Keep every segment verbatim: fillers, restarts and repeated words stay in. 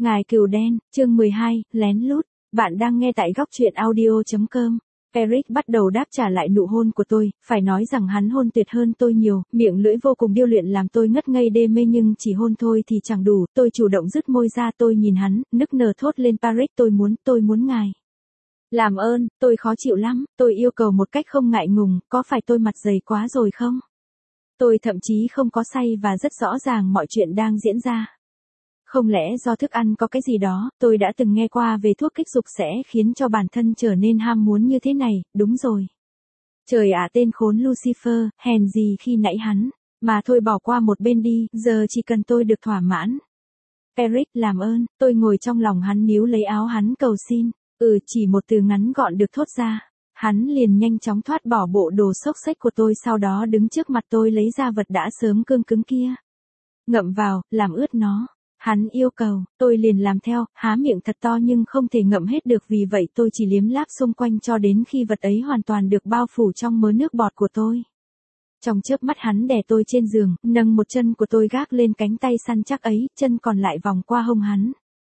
Ngài Cừu Đen, chương mười hai, lén lút. Bạn đang nghe tại góc truyện audio chấm com. Eric bắt đầu đáp trả lại nụ hôn của tôi, phải nói rằng hắn hôn tuyệt hơn tôi nhiều, miệng lưỡi vô cùng điêu luyện làm tôi ngất ngây đê mê, nhưng chỉ hôn thôi thì chẳng đủ, tôi chủ động dứt môi ra, tôi nhìn hắn, nức nở thốt lên, Patrick, tôi muốn, tôi muốn ngài. Làm ơn, tôi khó chịu lắm, tôi yêu cầu một cách không ngại ngùng, có phải tôi mặt dày quá rồi không? Tôi thậm chí không có say và rất rõ ràng mọi chuyện đang diễn ra. Không lẽ do thức ăn có cái gì đó, tôi đã từng nghe qua về thuốc kích dục sẽ khiến cho bản thân trở nên ham muốn như thế này, đúng rồi. Trời ạ, tên khốn Lucifer, hèn gì khi nãy hắn, mà thôi bỏ qua một bên đi, giờ chỉ cần tôi được thỏa mãn. Eric, làm ơn, tôi ngồi trong lòng hắn níu lấy áo hắn cầu xin, ừ chỉ một từ ngắn gọn được thốt ra. Hắn liền nhanh chóng thoát bỏ bộ đồ xốc xếch của tôi, sau đó đứng trước mặt tôi lấy ra vật đã sớm cương cứng kia. Ngậm vào, làm ướt nó. Hắn yêu cầu, tôi liền làm theo, há miệng thật to nhưng không thể ngậm hết được, vì vậy tôi chỉ liếm láp xung quanh cho đến khi vật ấy hoàn toàn được bao phủ trong mớ nước bọt của tôi. Trong chớp mắt hắn đè tôi trên giường, nâng một chân của tôi gác lên cánh tay săn chắc ấy, chân còn lại vòng qua hông hắn.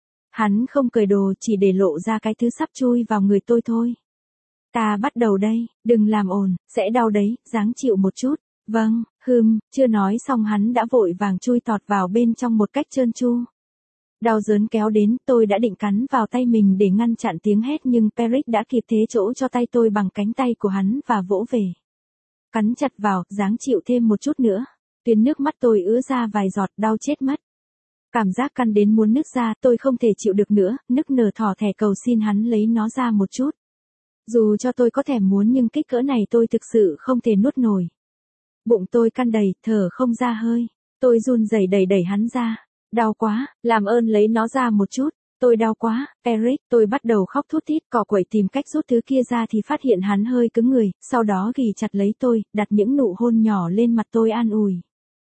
Hắn không cởi đồ, chỉ để lộ ra cái thứ sắp chui vào người tôi thôi. Ta bắt đầu đây, đừng làm ồn, sẽ đau đấy, ráng chịu một chút. Vâng, hừm, chưa nói xong hắn đã vội vàng chui tọt vào bên trong một cách trơn tru. Đau đớn kéo đến, tôi đã định cắn vào tay mình để ngăn chặn tiếng hét, nhưng Patrick đã kịp thế chỗ cho tay tôi bằng cánh tay của hắn và vỗ về. Cắn chặt vào, ráng chịu thêm một chút nữa. Tuyến nước mắt tôi ứa ra vài giọt, đau chết mất. Cảm giác căn đến muốn nứt ra, tôi không thể chịu được nữa, nức nở thỏ thẻ cầu xin hắn lấy nó ra một chút. Dù cho tôi có thèm muốn nhưng kích cỡ này tôi thực sự không thể nuốt nổi. Bụng tôi căn đầy, thở không ra hơi. Tôi run rẩy đẩy đẩy hắn ra. Đau quá, làm ơn lấy nó ra một chút. Tôi đau quá, Eric, tôi bắt đầu khóc thút thít, cò quậy tìm cách rút thứ kia ra thì phát hiện hắn hơi cứng người, sau đó ghì chặt lấy tôi, đặt những nụ hôn nhỏ lên mặt tôi an ủi.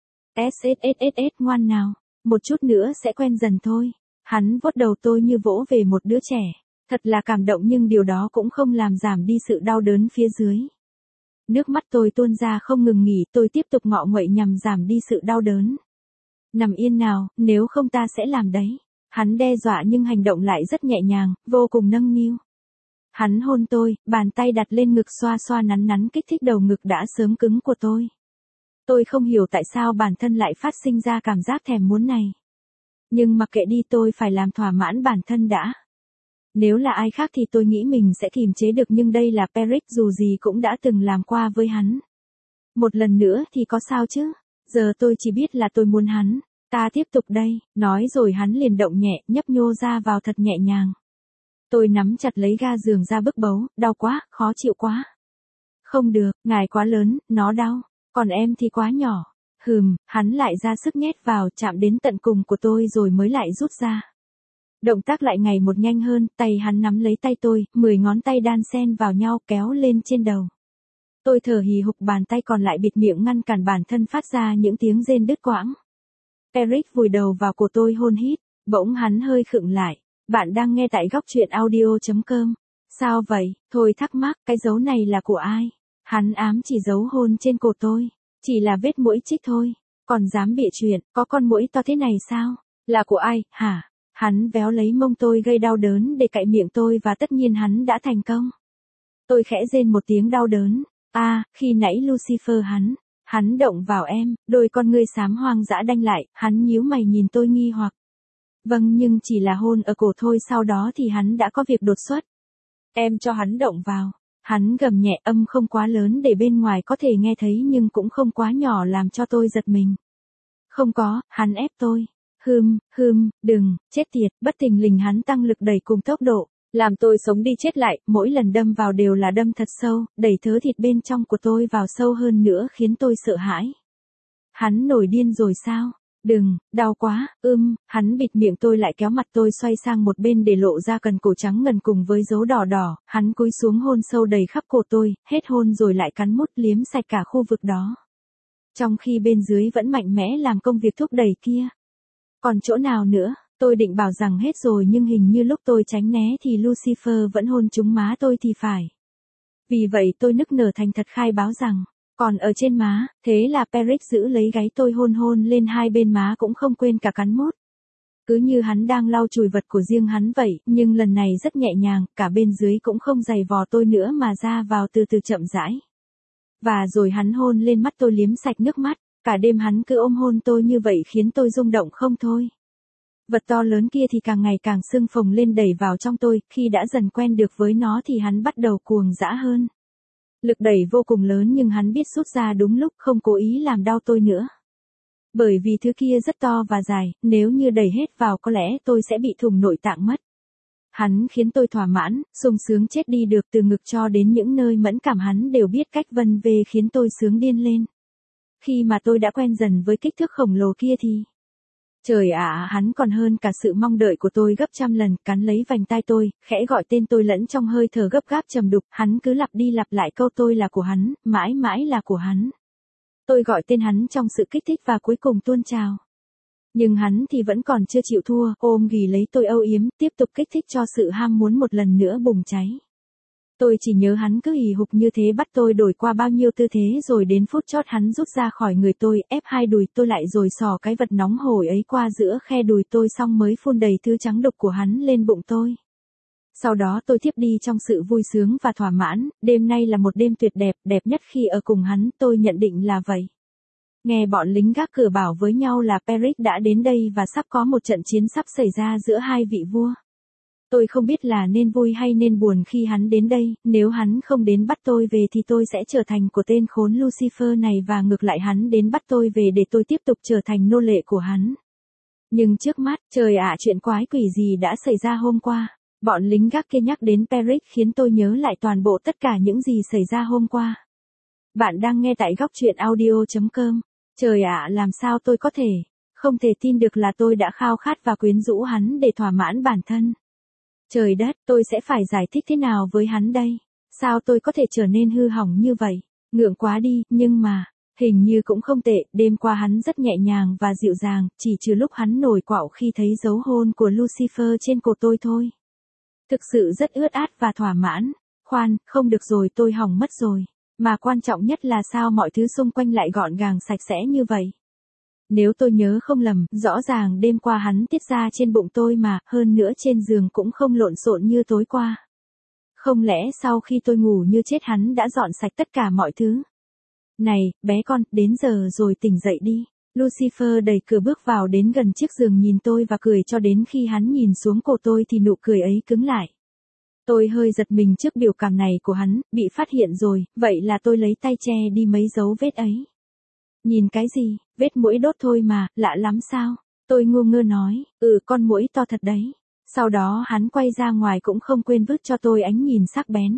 Sssss, ngoan nào, một chút nữa sẽ quen dần thôi. Hắn vuốt đầu tôi như vỗ về một đứa trẻ. Thật là cảm động, nhưng điều đó cũng không làm giảm đi sự đau đớn phía dưới. Nước mắt tôi tuôn ra không ngừng nghỉ, tôi tiếp tục ngọ nguậy nhằm giảm đi sự đau đớn. Nằm yên nào, nếu không ta sẽ làm đấy. Hắn đe dọa nhưng hành động lại rất nhẹ nhàng, vô cùng nâng niu. Hắn hôn tôi, bàn tay đặt lên ngực xoa xoa nắn nắn kích thích đầu ngực đã sớm cứng của tôi. Tôi không hiểu tại sao bản thân lại phát sinh ra cảm giác thèm muốn này. Nhưng mặc kệ đi, tôi phải làm thỏa mãn bản thân đã. Nếu là ai khác thì tôi nghĩ mình sẽ kìm chế được, nhưng đây là Patrick, dù gì cũng đã từng làm qua với hắn. Một lần nữa thì có sao chứ, giờ tôi chỉ biết là tôi muốn hắn. Ta tiếp tục đây, nói rồi hắn liền động nhẹ, nhấp nhô ra vào thật nhẹ nhàng. Tôi nắm chặt lấy ga giường ra bức bấu, đau quá, khó chịu quá. Không được, ngài quá lớn, nó đau, còn em thì quá nhỏ. Hừm, hắn lại ra sức nhét vào, chạm đến tận cùng của tôi rồi mới lại rút ra. Động tác lại ngày một nhanh hơn, tay hắn nắm lấy tay tôi, mười ngón tay đan xen vào nhau kéo lên trên đầu. Tôi thở hì hục, bàn tay còn lại bịt miệng ngăn cản bản thân phát ra những tiếng rên đứt quãng. Eric vùi đầu vào cổ tôi hôn hít, bỗng hắn hơi khựng lại. Bạn đang nghe tại góc truyện audio chấm com. Sao vậy? Thôi thắc mắc, cái dấu này là của ai? Hắn ám chỉ dấu hôn trên cổ tôi. Chỉ là vết mũi chích thôi. Còn dám bịa chuyện, có con muỗi to thế này sao? Là của ai, hả? Hắn véo lấy mông tôi gây đau đớn để cạy miệng tôi, và tất nhiên hắn đã thành công. Tôi khẽ rên một tiếng đau đớn. A, à, khi nãy Lucifer hắn, hắn động vào em, đôi con ngươi xám hoang dã đanh lại, hắn nhíu mày nhìn tôi nghi hoặc. Vâng, nhưng chỉ là hôn ở cổ thôi, sau đó thì hắn đã có việc đột xuất. Em cho hắn động vào. Hắn gầm nhẹ, âm không quá lớn để bên ngoài có thể nghe thấy nhưng cũng không quá nhỏ làm cho tôi giật mình. Không có, hắn ép tôi. Hừm, hừm, đừng, chết tiệt, bất thình lình hắn tăng lực đẩy cùng tốc độ, làm tôi sống đi chết lại, mỗi lần đâm vào đều là đâm thật sâu, đẩy thớ thịt bên trong của tôi vào sâu hơn nữa khiến tôi sợ hãi. Hắn nổi điên rồi sao? Đừng, đau quá, ưm, hắn bịt miệng tôi lại, kéo mặt tôi xoay sang một bên để lộ ra cần cổ trắng ngần cùng với dấu đỏ đỏ, hắn cúi xuống hôn sâu đầy khắp cổ tôi, hết hôn rồi lại cắn mút liếm sạch cả khu vực đó. Trong khi bên dưới vẫn mạnh mẽ làm công việc thúc đẩy kia. Còn chỗ nào nữa, tôi định bảo rằng hết rồi nhưng hình như lúc tôi tránh né thì Lucifer vẫn hôn trúng má tôi thì phải. Vì vậy tôi nức nở thành thật khai báo rằng, còn ở trên má, thế là Patrick giữ lấy gáy tôi hôn hôn lên hai bên má cũng không quên cả cắn mút. Cứ như hắn đang lau chùi vật của riêng hắn vậy, nhưng lần này rất nhẹ nhàng, cả bên dưới cũng không giày vò tôi nữa mà ra vào từ từ chậm rãi. Và rồi hắn hôn lên mắt tôi liếm sạch nước mắt, cả đêm hắn cứ ôm hôn tôi như vậy khiến tôi rung động không thôi. Vật to lớn kia thì càng ngày càng sưng phồng lên đẩy vào trong tôi, khi đã dần quen được với nó thì hắn bắt đầu cuồng dã hơn. Lực đẩy vô cùng lớn nhưng hắn biết rút ra đúng lúc, không cố ý làm đau tôi nữa. Bởi vì thứ kia rất to và dài, nếu như đẩy hết vào có lẽ tôi sẽ bị thủng nội tạng mất. Hắn khiến tôi thỏa mãn, sung sướng chết đi được, từ ngực cho đến những nơi mẫn cảm hắn đều biết cách vân về khiến tôi sướng điên lên. Khi mà tôi đã quen dần với kích thước khổng lồ kia thì... Trời ạ, hắn còn hơn cả sự mong đợi của tôi gấp trăm lần, cắn lấy vành tai tôi, khẽ gọi tên tôi lẫn trong hơi thở gấp gáp trầm đục, hắn cứ lặp đi lặp lại câu tôi là của hắn, mãi mãi là của hắn. Tôi gọi tên hắn trong sự kích thích và cuối cùng tuôn trào. Nhưng hắn thì vẫn còn chưa chịu thua, ôm ghì lấy tôi âu yếm, tiếp tục kích thích cho sự ham muốn một lần nữa bùng cháy. Tôi chỉ nhớ hắn cứ hì hục như thế bắt tôi đổi qua bao nhiêu tư thế rồi đến phút chót hắn rút ra khỏi người tôi, ép hai đùi tôi lại rồi xỏ cái vật nóng hổi ấy qua giữa khe đùi tôi xong mới phun đầy thứ trắng đục của hắn lên bụng tôi. Sau đó tôi tiếp đi trong sự vui sướng và thỏa mãn, đêm nay là một đêm tuyệt đẹp, đẹp nhất khi ở cùng hắn, tôi nhận định là vậy. Nghe bọn lính gác cửa bảo với nhau là Peric đã đến đây và sắp có một trận chiến sắp xảy ra giữa hai vị vua. Tôi không biết là nên vui hay nên buồn khi hắn đến đây, nếu hắn không đến bắt tôi về thì tôi sẽ trở thành của tên khốn Lucifer này và ngược lại hắn đến bắt tôi về để tôi tiếp tục trở thành nô lệ của hắn. Nhưng trước mắt, trời ạ, chuyện quái quỷ gì đã xảy ra hôm qua. Bọn lính gác kia nhắc đến Peric khiến tôi nhớ lại toàn bộ tất cả những gì xảy ra hôm qua. Bạn đang nghe tại góc truyện audio chấm com. Trời ạ, làm sao tôi có thể, không thể tin được là tôi đã khao khát và quyến rũ hắn để thỏa mãn bản thân. Trời đất, tôi sẽ phải giải thích thế nào với hắn đây? Sao tôi có thể trở nên hư hỏng như vậy? Ngượng quá đi, nhưng mà, hình như cũng không tệ, đêm qua hắn rất nhẹ nhàng và dịu dàng, chỉ trừ lúc hắn nổi quạo khi thấy dấu hôn của Lucifer trên cổ tôi thôi. Thực sự rất ướt át và thỏa mãn. Khoan, không được rồi, tôi hỏng mất rồi. Mà quan trọng nhất là sao mọi thứ xung quanh lại gọn gàng sạch sẽ như vậy? Nếu tôi nhớ không lầm, rõ ràng đêm qua hắn tiết ra trên bụng tôi mà, hơn nữa trên giường cũng không lộn xộn như tối qua. Không lẽ sau khi tôi ngủ như chết hắn đã dọn sạch tất cả mọi thứ? Này, bé con, đến giờ rồi tỉnh dậy đi. Lucifer đẩy cửa bước vào đến gần chiếc giường nhìn tôi và cười cho đến khi hắn nhìn xuống cổ tôi thì nụ cười ấy cứng lại. Tôi hơi giật mình trước biểu cảm này của hắn, bị phát hiện rồi, vậy là tôi lấy tay che đi mấy dấu vết ấy. Nhìn cái gì, vết muỗi đốt thôi mà, lạ lắm sao? Tôi ngu ngơ nói, ừ con muỗi to thật đấy. Sau đó hắn quay ra ngoài cũng không quên vứt cho tôi ánh nhìn sắc bén.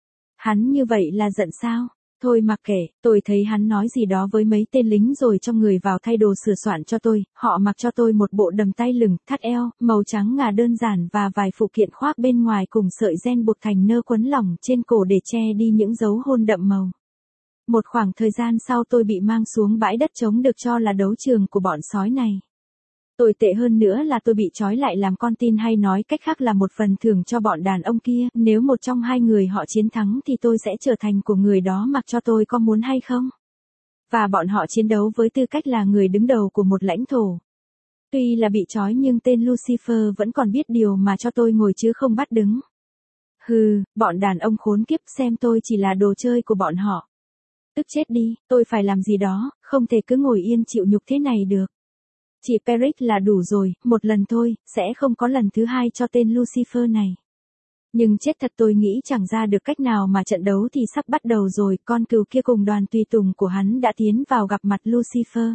Hắn như vậy là giận sao? Thôi mặc kệ, tôi thấy hắn nói gì đó với mấy tên lính rồi cho người vào thay đồ sửa soạn cho tôi, họ mặc cho tôi một bộ đầm tay lửng, thắt eo, màu trắng ngà đơn giản và vài phụ kiện khoác bên ngoài cùng sợi ren buộc thành nơ quấn lỏng trên cổ để che đi những dấu hôn đậm màu. Một khoảng thời gian sau tôi bị mang xuống bãi đất trống được cho là đấu trường của bọn sói này. Tồi tệ hơn nữa là tôi bị trói lại làm con tin hay nói cách khác là một phần thưởng cho bọn đàn ông kia, nếu một trong hai người họ chiến thắng thì tôi sẽ trở thành của người đó mặc cho tôi có muốn hay không. Và bọn họ chiến đấu với tư cách là người đứng đầu của một lãnh thổ. Tuy là bị trói nhưng tên Lucifer vẫn còn biết điều mà cho tôi ngồi chứ không bắt đứng. Hừ, bọn đàn ông khốn kiếp xem tôi chỉ là đồ chơi của bọn họ. Tức chết đi, tôi phải làm gì đó, không thể cứ ngồi yên chịu nhục thế này được. Chỉ Peric là đủ rồi, một lần thôi, sẽ không có lần thứ hai cho tên Lucifer này. Nhưng chết thật tôi nghĩ chẳng ra được cách nào mà trận đấu thì sắp bắt đầu rồi, con cừu kia cùng đoàn tùy tùng của hắn đã tiến vào gặp mặt Lucifer.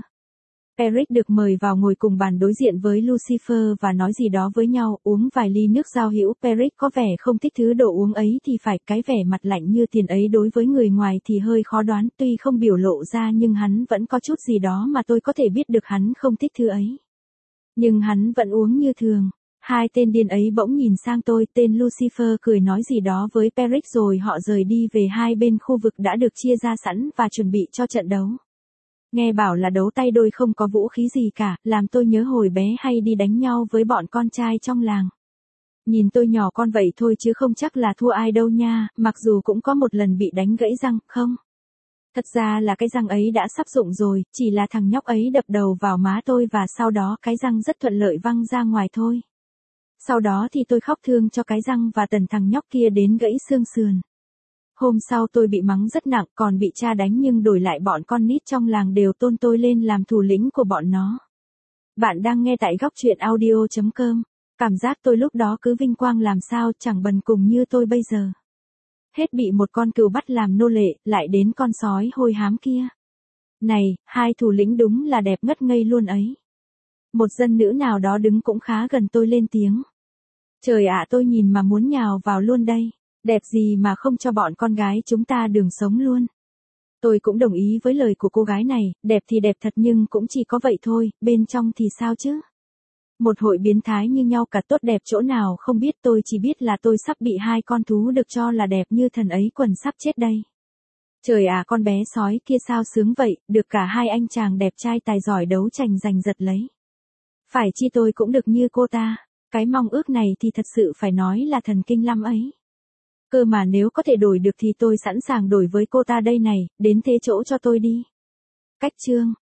Peric được mời vào ngồi cùng bàn đối diện với Lucifer và nói gì đó với nhau, uống vài ly nước giao hữu. Peric có vẻ không thích thứ đồ uống ấy thì phải, cái vẻ mặt lạnh như tiền ấy đối với người ngoài thì hơi khó đoán, tuy không biểu lộ ra nhưng hắn vẫn có chút gì đó mà tôi có thể biết được hắn không thích thứ ấy. Nhưng hắn vẫn uống như thường. Hai tên điên ấy bỗng nhìn sang tôi, tên Lucifer cười nói gì đó với Peric rồi họ rời đi về hai bên khu vực đã được chia ra sẵn và chuẩn bị cho trận đấu. Nghe bảo là đấu tay đôi không có vũ khí gì cả, làm tôi nhớ hồi bé hay đi đánh nhau với bọn con trai trong làng. Nhìn tôi nhỏ con vậy thôi chứ không chắc là thua ai đâu nha, mặc dù cũng có một lần bị đánh gãy răng, không? Thật ra là cái răng ấy đã sắp rụng rồi, chỉ là thằng nhóc ấy đập đầu vào má tôi và sau đó cái răng rất thuận lợi văng ra ngoài thôi. Sau đó thì tôi khóc thương cho cái răng và tần thằng nhóc kia đến gãy xương sườn. Hôm sau tôi bị mắng rất nặng, còn bị cha đánh, nhưng đổi lại bọn con nít trong làng đều tôn tôi lên làm thủ lĩnh của bọn nó. Bạn đang nghe tại góc truyện audio chấm com. Cảm giác tôi lúc đó cứ vinh quang làm sao chẳng bần cùng như tôi bây giờ. Hết bị một con cừu bắt làm nô lệ, lại đến con sói hôi hám kia. Này, hai thủ lĩnh đúng là đẹp ngất ngây luôn ấy. Một dân nữ nào đó đứng cũng khá gần tôi lên tiếng. Trời ạ, tôi nhìn mà muốn nhào vào luôn đây. Đẹp gì mà không cho bọn con gái chúng ta đường sống luôn. Tôi cũng đồng ý với lời của cô gái này, đẹp thì đẹp thật nhưng cũng chỉ có vậy thôi, bên trong thì sao chứ? Một hội biến thái như nhau cả tốt đẹp chỗ nào không biết, tôi chỉ biết là tôi sắp bị hai con thú được cho là đẹp như thần ấy quần sắp chết đây. Trời à, con bé sói kia sao sướng vậy, được cả hai anh chàng đẹp trai tài giỏi đấu tranh giành giật lấy. Phải chi tôi cũng được như cô ta, cái mong ước này thì thật sự phải nói là thần kinh lắm ấy. Cơ mà nếu có thể đổi được thì tôi sẵn sàng đổi với cô ta đây này, đến thế chỗ cho tôi đi. Cách chương